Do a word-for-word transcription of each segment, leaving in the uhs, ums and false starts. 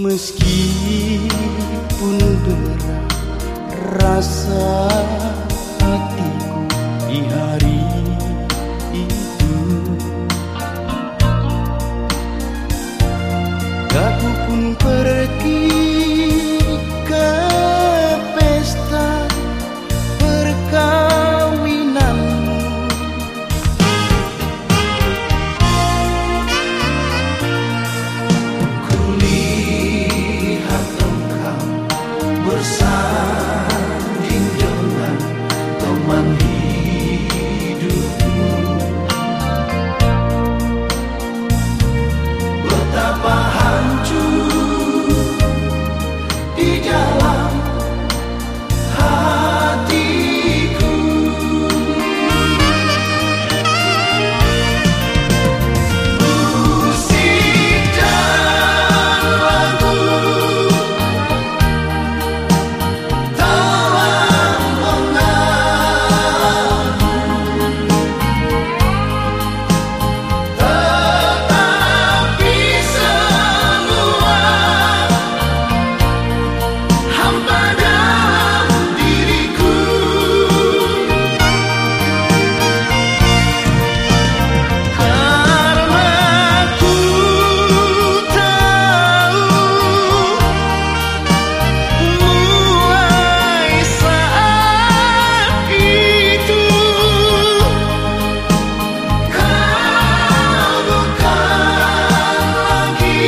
Meskipun berat rasa hatiku di hari itu, aku pun pergi ke pesta perkawinanmu. Kulihat engkau bersanding dengan teman hidupmu. Betapa hancur di dalam hatiku. Musik dan lagu telah mengaku, tetapi semua hampa dalam diriku. Karena ku tahu mulai saat itu kau bukan lagi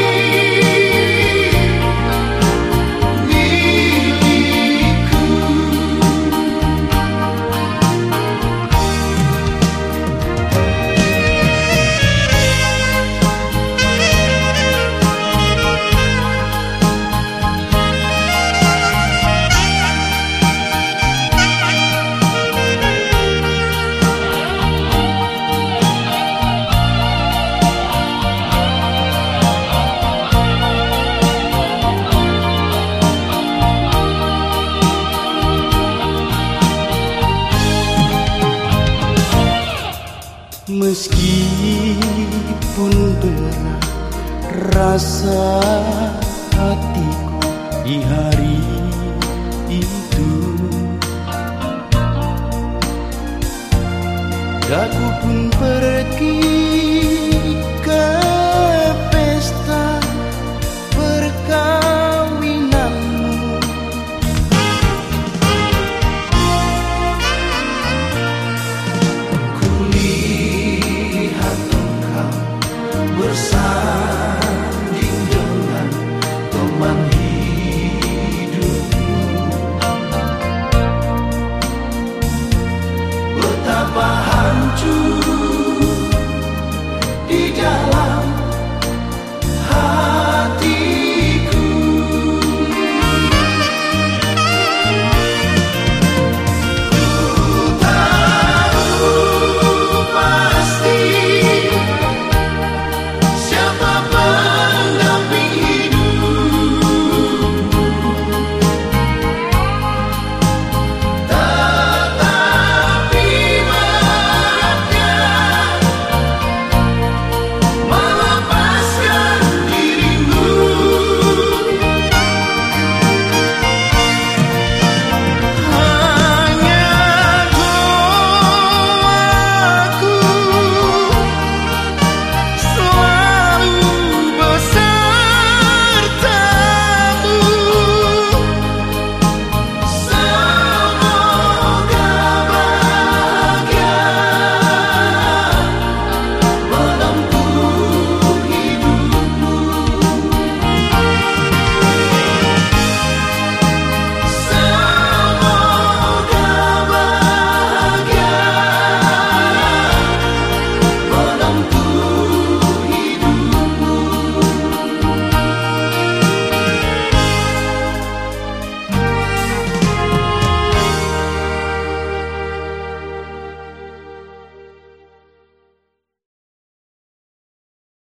milikku. Meskipun berat rasa hatiku di hari itu, aku pun pergi